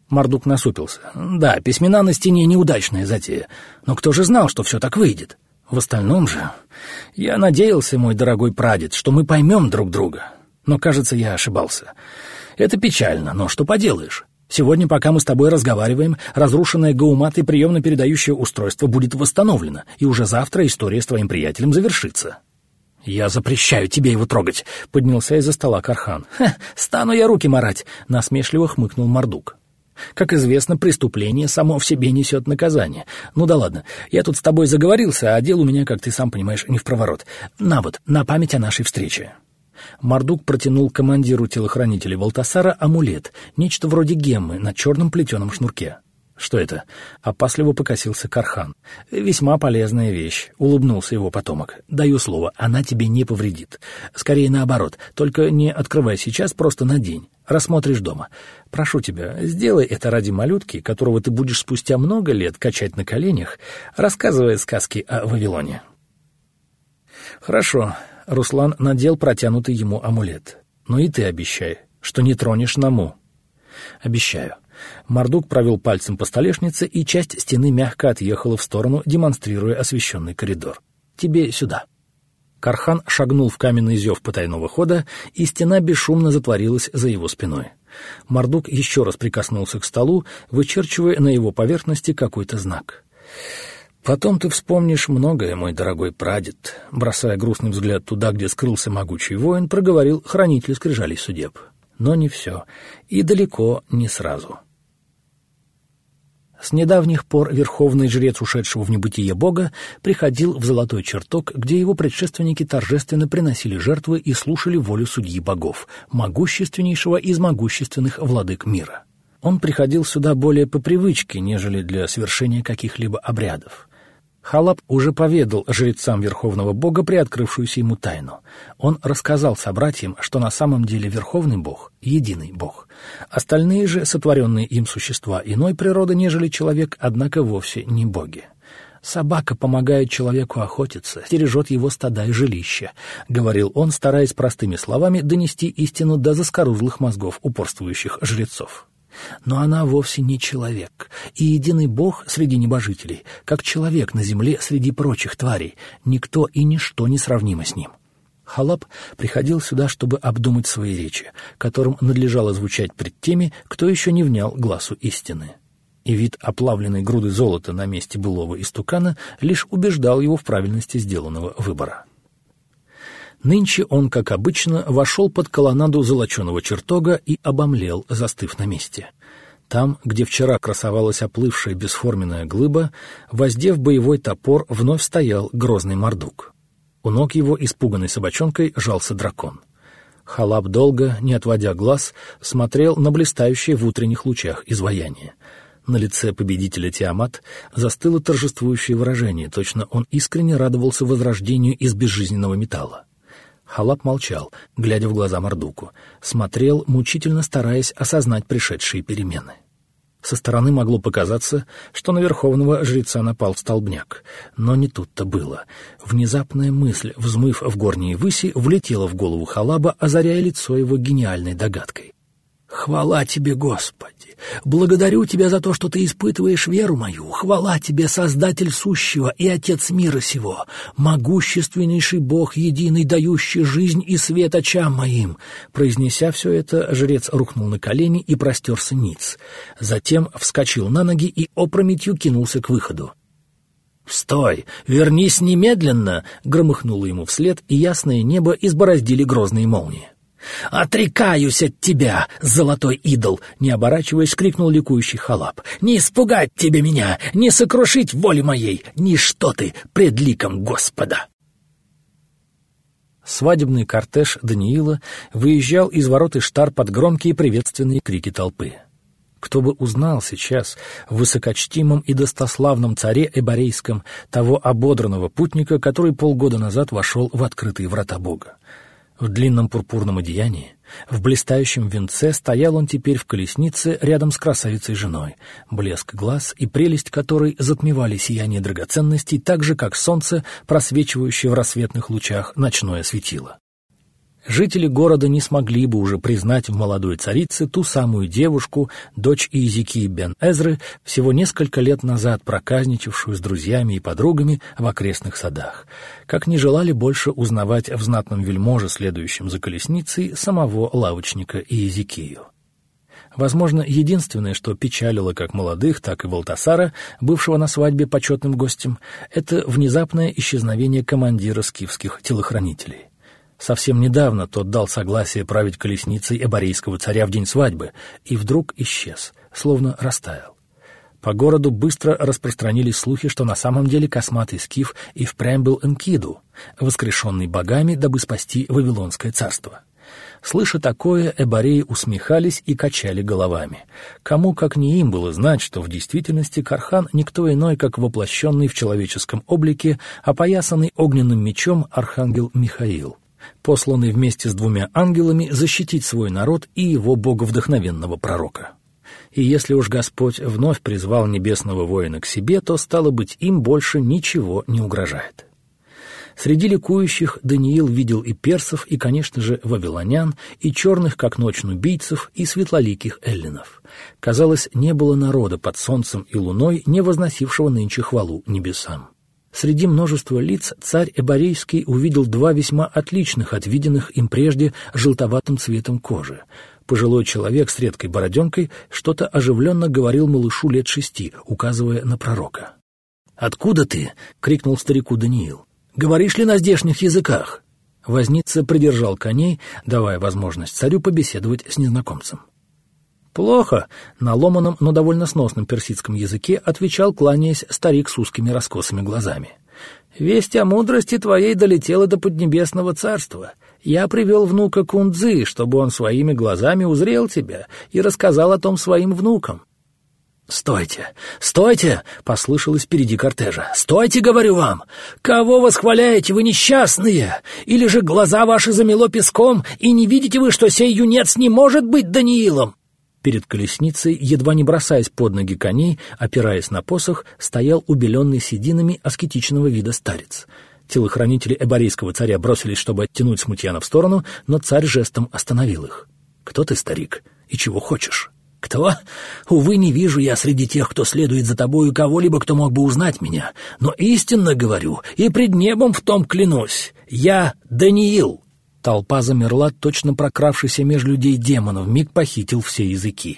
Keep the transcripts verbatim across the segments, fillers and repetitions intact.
Мардук насупился. «Да, письмена на стене — неудачная затея. Но кто же знал, что все так выйдет? В остальном же... Я надеялся, мой дорогой прадед, что мы поймем друг друга. Но, кажется, я ошибался. Это печально, но что поделаешь? Сегодня, пока мы с тобой разговариваем, разрушенное гаумат и приемно-передающее устройство будет восстановлено, и уже завтра история с твоим приятелем завершится». «Я запрещаю тебе его трогать», — поднялся из-за стола Кархан. «Ха, стану я руки марать», — насмешливо хмыкнул Мардук. «Как известно, преступление само в себе несет наказание. Ну да ладно, я тут с тобой заговорился, а дел у меня, как ты сам понимаешь, не впроворот. На вот, на память о нашей встрече». Мардук протянул командиру телохранителей Валтасара амулет, нечто вроде геммы на черном плетеном шнурке. «Что это?» — опасливо покосился Кархан. «Весьма полезная вещь», — улыбнулся его потомок. «Даю слово, она тебе не повредит. Скорее наоборот, только не открывай сейчас, просто надень. Рассмотришь дома. Прошу тебя, сделай это ради малютки, которого ты будешь спустя много лет качать на коленях, рассказывая сказки о Вавилоне». «Хорошо», — Руслан надел протянутый ему амулет. «Но и ты обещай, что не тронешь Наму». «Обещаю». Мардук провел пальцем по столешнице, и часть стены мягко отъехала в сторону, демонстрируя освещенный коридор. «Тебе сюда». Кархан шагнул в каменный зев потайного хода, и стена бесшумно затворилась за его спиной. Мардук еще раз прикоснулся к столу, вычерчивая на его поверхности какой-то знак. «Потом ты вспомнишь многое, мой дорогой прадед», — бросая грустный взгляд туда, где скрылся могучий воин, проговорил хранитель скрижалей судеб. «Но не все, и далеко не сразу». С недавних пор верховный жрец ушедшего в небытие бога приходил в золотой чертог, где его предшественники торжественно приносили жертвы и слушали волю судьи богов, могущественнейшего из могущественных владык мира. Он приходил сюда более по привычке, нежели для совершения каких-либо обрядов. Халап уже поведал жрецам верховного бога приоткрывшуюся ему тайну. Он рассказал собратьям, что на самом деле верховный бог — единый бог. Остальные же, сотворенные им существа иной природы, нежели человек, однако вовсе не боги. «Собака помогает человеку охотиться, стережет его стада и жилища», — говорил он, стараясь простыми словами донести истину до заскорузлых мозгов упорствующих жрецов. Но она вовсе не человек, и единый Бог среди небожителей, как человек на земле среди прочих тварей, никто и ничто не сравнимо с ним. Халап приходил сюда, чтобы обдумать свои речи, которым надлежало звучать пред теми, кто еще не внял гласу истины. И вид оплавленной груды золота на месте былого истукана лишь убеждал его в правильности сделанного выбора. Нынче он, как обычно, вошел под колоннаду золоченого чертога и обомлел, застыв на месте. Там, где вчера красовалась оплывшая бесформенная глыба, воздев боевой топор, вновь стоял грозный Мардук. У ног его, испуганной собачонкой, жался дракон. Халап долго, не отводя глаз, смотрел на блистающее в утренних лучах изваяние. На лице победителя Тиамат застыло торжествующее выражение, точно он искренне радовался возрождению из безжизненного металла. Халап молчал, глядя в глаза Мардуку, смотрел, мучительно стараясь осознать пришедшие перемены. Со стороны могло показаться, что на верховного жреца напал столбняк, но не тут-то было. Внезапная мысль, взмыв в горние выси, влетела в голову Халаба, озаряя лицо его гениальной догадкой. «Хвала тебе, Господи! Благодарю тебя за то, что ты испытываешь веру мою. Хвала тебе, Создатель сущего и Отец мира сего, могущественнейший Бог, единый, дающий жизнь и свет очам моим!» Произнеся все это, жрец рухнул на колени и простерся ниц. Затем вскочил на ноги и опрометью кинулся к выходу. «Стой! Вернись немедленно!» — громыхнуло ему вслед, и ясное небо избороздили грозные молнии. «Отрекаюсь от тебя, золотой идол!» — не оборачиваясь, крикнул ликующий Халап. «Не испугать тебе меня, не сокрушить воли моей! Ничто ты пред ликом Господа!» Свадебный кортеж Даниила выезжал из ворот Иштар под громкие приветственные крики толпы. Кто бы узнал сейчас в высокочтимом и достославном царе Эборейском того ободранного путника, который полгода назад вошел в открытые врата Бога. В длинном пурпурном одеянии, в блистающем венце стоял он теперь в колеснице рядом с красавицей-женой, блеск глаз и прелесть которой затмевали сияние драгоценностей так же, как солнце, просвечивающее в рассветных лучах ночное светило. Жители города не смогли бы уже признать в молодой царице ту самую девушку, дочь Иезекии бен Эзры, всего несколько лет назад проказничавшую с друзьями и подругами в окрестных садах, как не желали больше узнавать в знатном вельможе, следующем за колесницей, самого лавочника Иезекию. Возможно, единственное, что печалило как молодых, так и Валтасара, бывшего на свадьбе почетным гостем, это внезапное исчезновение командира скифских телохранителей. Совсем недавно тот дал согласие править колесницей эборейского царя в день свадьбы, и вдруг исчез, словно растаял. По городу быстро распространились слухи, что на самом деле косматый скиф и впрямь был Энкиду, воскрешенный богами, дабы спасти Вавилонское царство. Слыша такое, эбореи усмехались и качали головами. Кому, как не им, было знать, что в действительности Кархан никто иной, как воплощенный в человеческом облике, опоясанный огненным мечом архангел Михаил, посланный вместе с двумя ангелами защитить свой народ и его боговдохновенного пророка. И если уж Господь вновь призвал небесного воина к себе, то, стало быть, им больше ничего не угрожает. Среди ликующих Даниил видел и персов, и, конечно же, вавилонян, и черных, как ночь, нубийцев, и светлоликих эллинов. Казалось, не было народа под солнцем и луной, не возносившего нынче хвалу небесам. Среди множества лиц царь эборейский увидел два весьма отличных от виденных им прежде желтоватым цветом кожи. Пожилой человек с редкой бороденкой что-то оживленно говорил малышу лет шести, указывая на пророка. «Откуда ты?» — крикнул старику Даниил. «Говоришь ли на здешних языках?» Возница придержал коней, давая возможность царю побеседовать с незнакомцем. «Плохо», — на ломаном, но довольно сносном персидском языке отвечал, кланяясь, старик с узкими раскосыми глазами. «Весть о мудрости твоей долетела до Поднебесного царства. Я привел внука Кундзы, чтобы он своими глазами узрел тебя и рассказал о том своим внукам». «Стойте! Стойте!» — послышалось впереди кортежа. «Стойте, говорю вам! Кого восхваляете вы, несчастные? Или же глаза ваши замело песком, и не видите вы, что сей юнец не может быть Даниилом?» Перед колесницей, едва не бросаясь под ноги коней, опираясь на посох, стоял убеленный сединами аскетичного вида старец. Телохранители эборейского царя бросились, чтобы оттянуть смутьяна в сторону, но царь жестом остановил их. «Кто ты, старик, и чего хочешь?» «Кто? Увы, не вижу я среди тех, кто следует за тобою, кого-либо, кто мог бы узнать меня. Но истинно говорю, и пред небом в том клянусь, я Даниил». Толпа замерла, точно прокравшийся меж людей демон вмиг похитил все языки.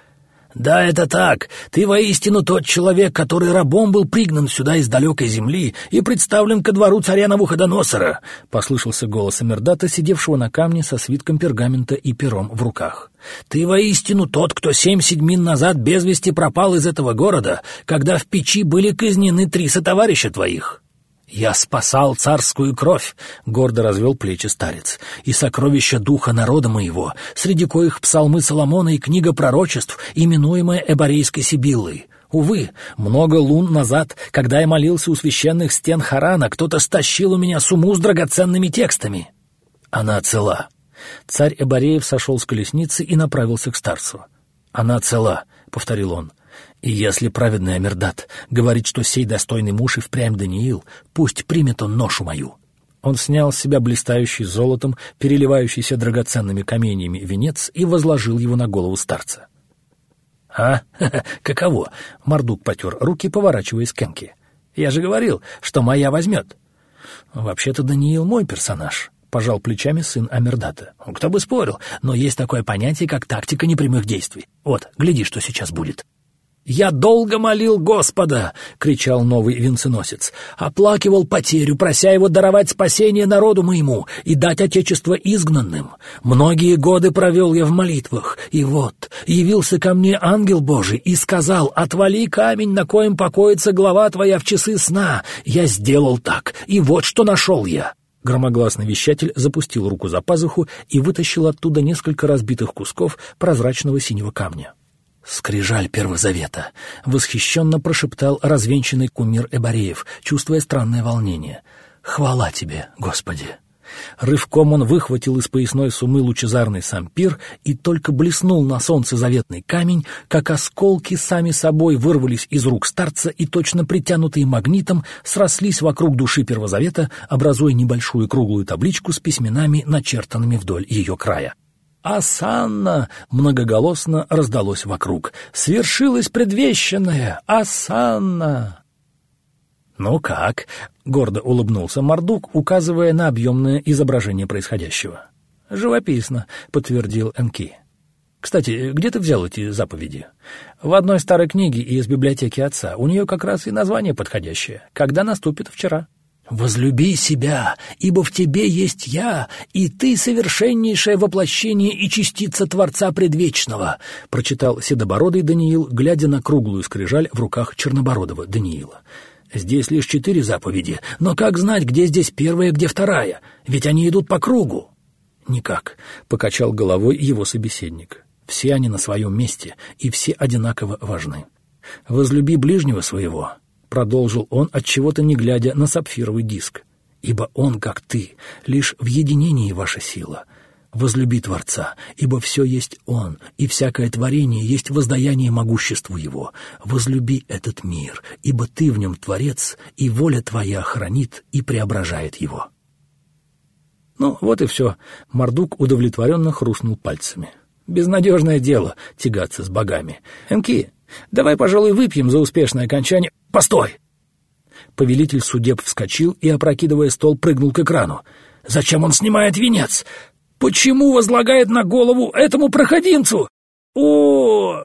«Да, это так. Ты воистину тот человек, который рабом был пригнан сюда из далекой земли и представлен ко двору царя Навуходоносора», — послышался голос Амердата, сидевшего на камне со свитком пергамента и пером в руках. «Ты воистину тот, кто семь седьмин назад без вести пропал из этого города, когда в печи были казнены три сотоварища твоих». «Я спасал царскую кровь», — гордо развел плечи старец, «и сокровища духа народа моего, среди коих псалмы Соломона и книга пророчеств, именуемая эборейской Сибиллой. Увы, много лун назад, когда я молился у священных стен Харана, кто-то стащил у меня сумму с драгоценными текстами. Она цела». Царь Эбореев сошел с колесницы и направился к старцу. «Она цела», — повторил он. «И если праведный Амердат говорит, что сей достойный муж и впрямь Даниил, пусть примет он ношу мою». Он снял с себя блистающий золотом, переливающийся драгоценными каменьями венец и возложил его на голову старца. «А? Каково?» — Мардук потер руки, поворачиваясь к Энке. «Я же говорил, что моя возьмет». «Вообще-то Даниил мой персонаж», — пожал плечами сын Амердата. «Кто бы спорил, но есть такое понятие, как тактика непрямых действий. Вот, гляди, что сейчас будет». «Я долго молил Господа!» — кричал новый венценосец. «Оплакивал потерю, прося его даровать спасение народу моему и дать отечество изгнанным. Многие годы провел я в молитвах, и вот явился ко мне ангел Божий и сказал: отвали камень, на коем покоится глава твоя в часы сна. Я сделал так, и вот что нашел я». Громогласный вещатель запустил руку за пазуху и вытащил оттуда несколько разбитых кусков прозрачного синего камня. «Скрижаль Первого Завета!» — восхищенно прошептал развенчанный кумир Эбореев, чувствуя странное волнение. «Хвала тебе, Господи!» Рывком он выхватил из поясной сумы лучезарный сампир и только блеснул на солнце заветный камень, как осколки сами собой вырвались из рук старца и, точно притянутые магнитом, срослись вокруг души Первозавета, образуя небольшую круглую табличку с письменами, начертанными вдоль ее края. «Асанна!» — многоголосно раздалось вокруг. «Свершилось предвещанное! Асанна!» «Ну как?» — гордо улыбнулся Мардук, указывая на объемное изображение происходящего. «Живописно», — подтвердил Энки. «Кстати, где ты взял эти заповеди?» «В одной старой книге из библиотеки отца. У нее как раз и название подходящее. «Когда наступит вчера». «Возлюби себя, ибо в тебе есть я, и ты совершеннейшее воплощение и частица Творца Предвечного», — прочитал седобородый Даниил, глядя на круглую скрижаль в руках чернобородого Даниила. «Здесь лишь четыре заповеди, но как знать, где здесь первая, где вторая? Ведь они идут по кругу». «Никак», — покачал головой его собеседник. «Все они на своем месте, и все одинаково важны. Возлюби ближнего своего», — продолжил он, отчего-то не глядя на сапфировый диск, «ибо он, как ты, лишь в единении ваша сила. Возлюби Творца, ибо все есть Он, и всякое творение есть воздаяние могуществу Его. Возлюби этот мир, ибо ты в нем Творец, и воля твоя хранит и преображает его». Ну, вот и все. Мардук удовлетворенно хрустнул пальцами. Безнадежное дело тягаться с богами. «Энки, давай, пожалуй, выпьем за успешное окончание...» «Постой!» Повелитель судеб вскочил и, опрокидывая стол, прыгнул к экрану. «Зачем он снимает венец? Почему возлагает на голову этому проходимцу? О,